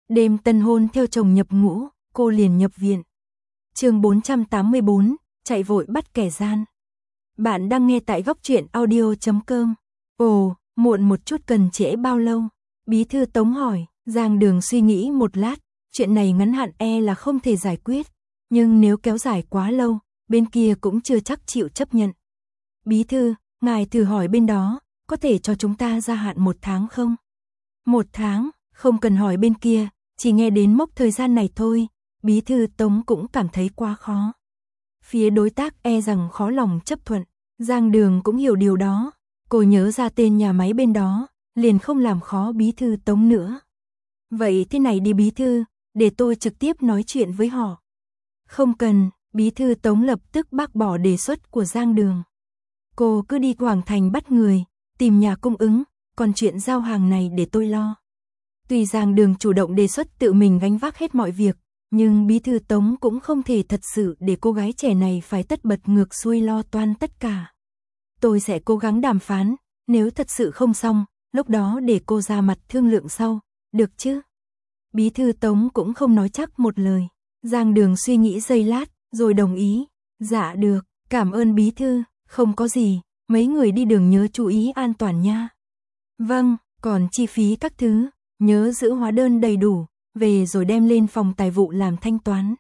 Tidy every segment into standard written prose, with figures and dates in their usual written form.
Đêm tân hôn theo chồng nhập ngũ, cô liền nhập viện. Chương 484, chạy vội bắt kẻ gian. Bạn đang nghe tại góc truyện audio.com. Ồ, muộn một chút cần trễ bao lâu? Bí thư Tống hỏi. Giang Đường suy nghĩ một lát, chuyện này ngắn hạn là không thể giải quyết, nhưng nếu kéo dài quá lâu, bên kia cũng chưa chắc chịu chấp nhận. Bí thư, ngài thử hỏi bên đó, có thể cho chúng ta gia hạn 1 tháng không? 1 tháng, không cần hỏi bên kia, chỉ nghe đến mốc thời gian này thôi. Bí thư Tống cũng cảm thấy quá khó. Phía đối tác rằng khó lòng chấp thuận. Giang Đường cũng hiểu điều đó. Cô nhớ ra tên nhà máy bên đó, liền không làm khó bí thư Tống nữa. Vậy thế này đi bí thư, để tôi trực tiếp nói chuyện với họ. Không cần, bí thư Tống lập tức bác bỏ đề xuất của Giang Đường. Cô cứ đi Hoàng Thành bắt người, tìm nhà cung ứng, còn chuyện giao hàng này để tôi lo. Tuy Giang Đường chủ động đề xuất tự mình gánh vác hết mọi việc, nhưng bí thư Tống cũng không thể thật sự để cô gái trẻ này phải tất bật ngược xuôi lo toan tất cả. Tôi sẽ cố gắng đàm phán, nếu thật sự không xong, lúc đó để cô ra mặt thương lượng sau, được chứ? Bí thư Tống cũng không nói chắc một lời. Giang Đường suy nghĩ giây lát, rồi đồng ý. Dạ được, cảm ơn bí thư, không có gì, mấy người đi đường nhớ chú ý an toàn nha. Vâng, còn chi phí các thứ, nhớ giữ hóa đơn đầy đủ, về rồi đem lên phòng tài vụ làm thanh toán.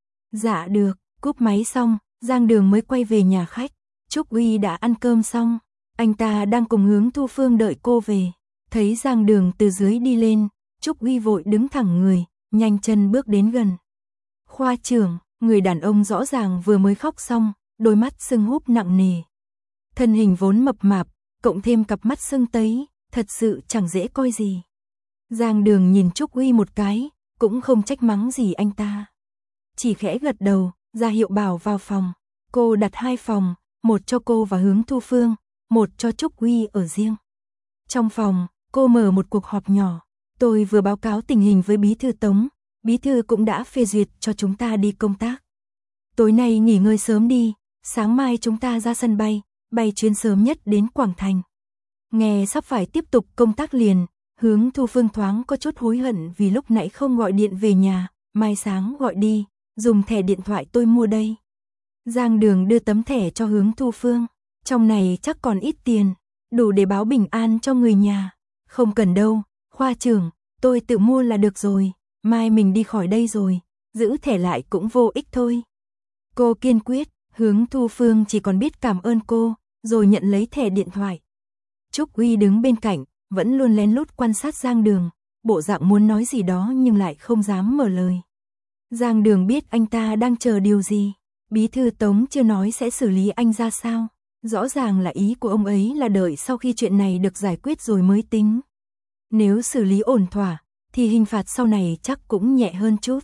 Dạ được, cúp máy xong, Giang Đường mới quay về nhà khách. Trúc Uy đã ăn cơm xong, anh ta đang cùng Hướng Thu Phương đợi cô về. Thấy Giang Đường từ dưới đi lên, Trúc Uy vội đứng thẳng người, nhanh chân bước đến gần. Khoa trưởng, người đàn ông rõ ràng vừa mới khóc xong, đôi mắt sưng húp nặng nề. Thân hình vốn mập mạp, cộng thêm cặp mắt sưng tấy, thật sự chẳng dễ coi gì. Giang Đường nhìn Trúc Uy một cái, cũng không trách mắng gì anh ta. Chỉ khẽ gật đầu, ra hiệu bảo vào phòng. Cô đặt 2 phòng, một cho cô và Hướng Thu Phương, một cho Trúc Uy ở riêng. Trong phòng, cô mở một cuộc họp nhỏ. Tôi vừa báo cáo tình hình với bí thư Tống, bí thư cũng đã phê duyệt cho chúng ta đi công tác. Tối nay nghỉ ngơi sớm đi, sáng mai chúng ta ra sân bay, bay chuyến sớm nhất đến Quảng Thành. Nghe sắp phải tiếp tục công tác liền, Hướng Thu Phương thoáng có chút hối hận vì lúc nãy không gọi điện về nhà, mai sáng gọi đi, dùng thẻ điện thoại tôi mua đây. Giang Đường đưa tấm thẻ cho Hướng Thu Phương, trong này chắc còn ít tiền, đủ để báo bình an cho người nhà. Không cần đâu, khoa trưởng, tôi tự mua là được rồi, mai mình đi khỏi đây rồi, giữ thẻ lại cũng vô ích thôi. Cô kiên quyết, Hướng Thu Phương chỉ còn biết cảm ơn cô, rồi nhận lấy thẻ điện thoại. Trúc Uy đứng bên cạnh, vẫn luôn lén lút quan sát Giang Đường, bộ dạng muốn nói gì đó nhưng lại không dám mở lời. Giang Đường biết anh ta đang chờ điều gì, bí thư Tống chưa nói sẽ xử lý anh ra sao, rõ ràng là ý của ông ấy là đợi sau khi chuyện này được giải quyết rồi mới tính. Nếu xử lý ổn thỏa, thì hình phạt sau này chắc cũng nhẹ hơn chút.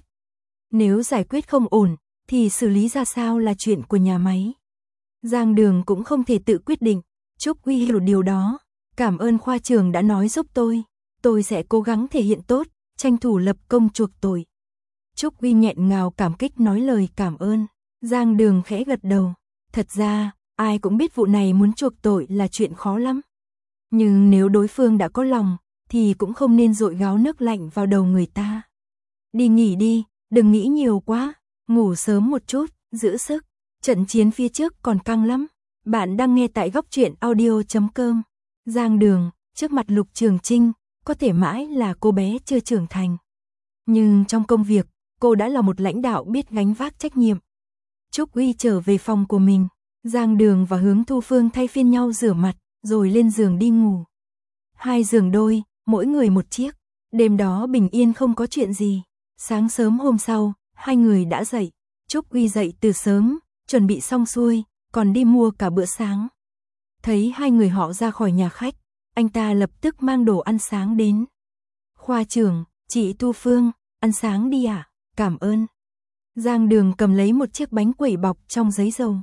Nếu giải quyết không ổn, thì xử lý ra sao là chuyện của nhà máy. Giang Đường cũng không thể tự quyết định, Trúc Uy hiểu điều đó. Cảm ơn khoa trưởng đã nói giúp tôi sẽ cố gắng thể hiện tốt, tranh thủ lập công chuộc tội. Trúc Uy nghẹn ngào cảm kích nói lời cảm ơn. Giang Đường khẽ gật đầu. Thật ra, ai cũng biết vụ này muốn chuộc tội là chuyện khó lắm. Nhưng nếu đối phương đã có lòng, thì cũng không nên dội gáo nước lạnh vào đầu người ta. Đi nghỉ đi, đừng nghĩ nhiều quá, ngủ sớm một chút, giữ sức. Trận chiến phía trước còn căng lắm. Bạn đang nghe tại góc truyện audio.com. Giang Đường, trước mặt Lục Trường Trinh, có thể mãi là cô bé chưa trưởng thành. Nhưng trong công việc, cô đã là một lãnh đạo biết gánh vác trách nhiệm. Trúc Uy trở về phòng của mình, Giang Đường và Hướng Thu Phương thay phiên nhau rửa mặt, rồi lên giường đi ngủ. 2 giường đôi, mỗi người một chiếc. Đêm đó bình yên không có chuyện gì. Sáng sớm hôm sau, 2 người đã dậy. Trúc Uy dậy từ sớm, chuẩn bị xong xuôi, còn đi mua cả bữa sáng. Thấy 2 người họ ra khỏi nhà khách, anh ta lập tức mang đồ ăn sáng đến. Khoa trưởng, chị Thu Phương, ăn sáng đi ạ, cảm ơn. Giang Đường cầm lấy một chiếc bánh quẩy bọc trong giấy dầu.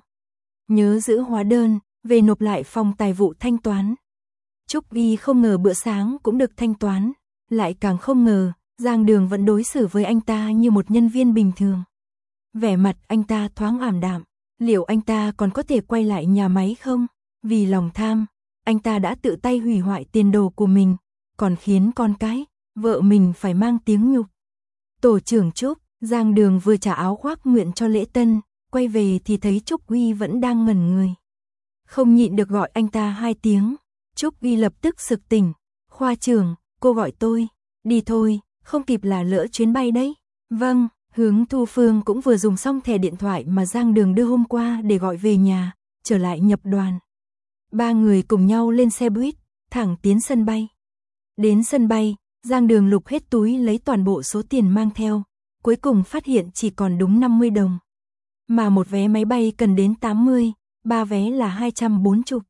Nhớ giữ hóa đơn, về nộp lại phòng tài vụ thanh toán. Trúc Uy không ngờ bữa sáng cũng được thanh toán, lại càng không ngờ, Giang Đường vẫn đối xử với anh ta như một nhân viên bình thường. Vẻ mặt anh ta thoáng ảm đạm, liệu anh ta còn có thể quay lại nhà máy không? Vì lòng tham, anh ta đã tự tay hủy hoại tiền đồ của mình, còn khiến con cái, vợ mình phải mang tiếng nhục. Tổ trưởng Trúc, Giang Đường vừa trả áo khoác nguyện cho lễ tân, quay về thì thấy Trúc Uy vẫn đang ngẩn người. Không nhịn được gọi anh ta 2 tiếng, Trúc Uy lập tức sực tỉnh. Khoa trưởng, cô gọi tôi, đi thôi, không kịp là lỡ chuyến bay đấy. Vâng, Hướng Thu Phương cũng vừa dùng xong thẻ điện thoại mà Giang Đường đưa hôm qua để gọi về nhà, trở lại nhập đoàn. 3 người cùng nhau lên xe buýt, thẳng tiến sân bay. Đến sân bay, Giang Đường lục hết túi lấy toàn bộ số tiền mang theo, cuối cùng phát hiện chỉ còn đúng 50 đồng. Mà một vé máy bay cần đến 80, 3 vé là 240.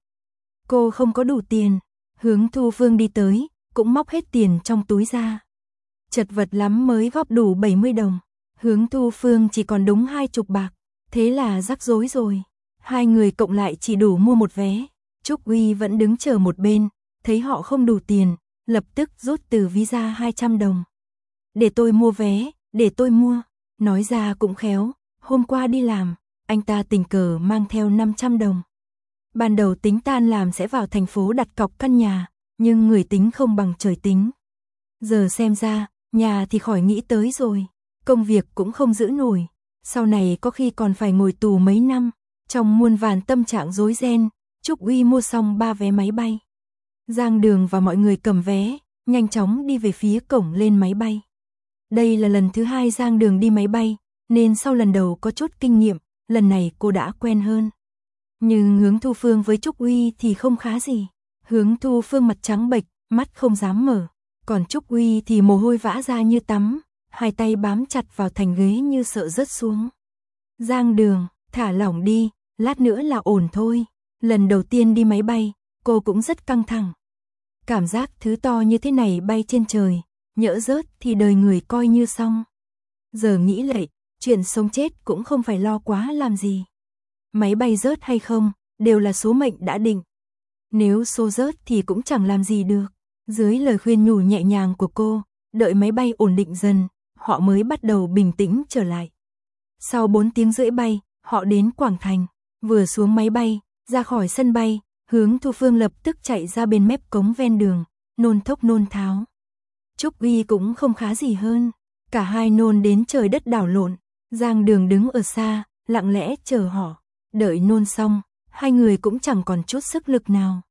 Cô không có đủ tiền, Hướng Thu Phương đi tới, cũng móc hết tiền trong túi ra. Chật vật lắm mới góp đủ 70 đồng, Hướng Thu Phương chỉ còn đúng 20 bạc, thế là rắc rối rồi. 2 người cộng lại chỉ đủ mua một vé. Trúc Uy vẫn đứng chờ một bên, thấy họ không đủ tiền, lập tức rút từ ví ra 200 đồng. Để tôi mua vé, để tôi mua. Nói ra cũng khéo, hôm qua đi làm, anh ta tình cờ mang theo 500 đồng. Ban đầu tính tan làm sẽ vào thành phố đặt cọc căn nhà, nhưng người tính không bằng trời tính. Giờ xem ra, nhà thì khỏi nghĩ tới rồi, công việc cũng không giữ nổi, sau này có khi còn phải ngồi tù mấy năm. Trong muôn vàn tâm trạng rối ren, Trúc Uy mua xong 3 vé máy bay. Giang Đường và mọi người cầm vé, nhanh chóng đi về phía cổng lên máy bay. Đây là lần thứ 2 Giang Đường đi máy bay, nên sau lần đầu có chút kinh nghiệm, lần này cô đã quen hơn. Nhưng Hướng Thu Phương với Trúc Uy thì không khá gì. Hướng Thu Phương mặt trắng bệch, mắt không dám mở, còn Trúc Uy thì mồ hôi vã ra như tắm, 2 tay bám chặt vào thành ghế như sợ rớt xuống. Giang Đường, thả lỏng đi, lát nữa là ổn thôi. Lần đầu tiên đi máy bay, cô cũng rất căng thẳng. Cảm giác thứ to như thế này bay trên trời, nhỡ rớt thì đời người coi như xong. Giờ nghĩ lại, chuyện sống chết cũng không phải lo quá làm gì. Máy bay rớt hay không, đều là số mệnh đã định. Nếu số rớt thì cũng chẳng làm gì được. Dưới lời khuyên nhủ nhẹ nhàng của cô, đợi máy bay ổn định dần, họ mới bắt đầu bình tĩnh trở lại. Sau 4 tiếng rưỡi bay, họ đến Quảng Thành. Vừa xuống máy bay, ra khỏi sân bay, Hướng Thu Phương lập tức chạy ra bên mép cống ven đường, nôn thốc nôn tháo. Trúc Uy cũng không khá gì hơn, cả hai nôn đến trời đất đảo lộn. Giang Đường đứng ở xa, lặng lẽ chờ họ. Đợi nôn xong, 2 người cũng chẳng còn chút sức lực nào.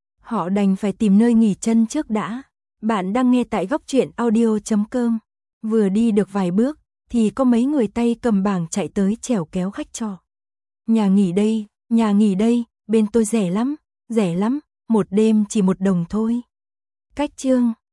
Họ đành phải tìm nơi nghỉ chân trước đã. Bạn đang nghe tại góc truyện audio.com. Vừa đi được vài bước, thì có mấy người tay cầm bảng chạy tới chèo kéo khách trọ. Nhà nghỉ đây, bên tôi rẻ lắm, 1 đêm chỉ 1 đồng thôi. Cách chương